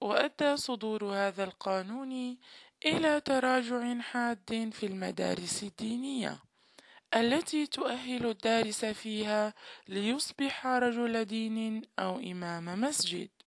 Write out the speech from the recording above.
وأدى صدور هذا القانون إلى تراجع حاد في المدارس الدينية التي تؤهل الدارس فيها ليصبح رجل دين أو إمام مسجد.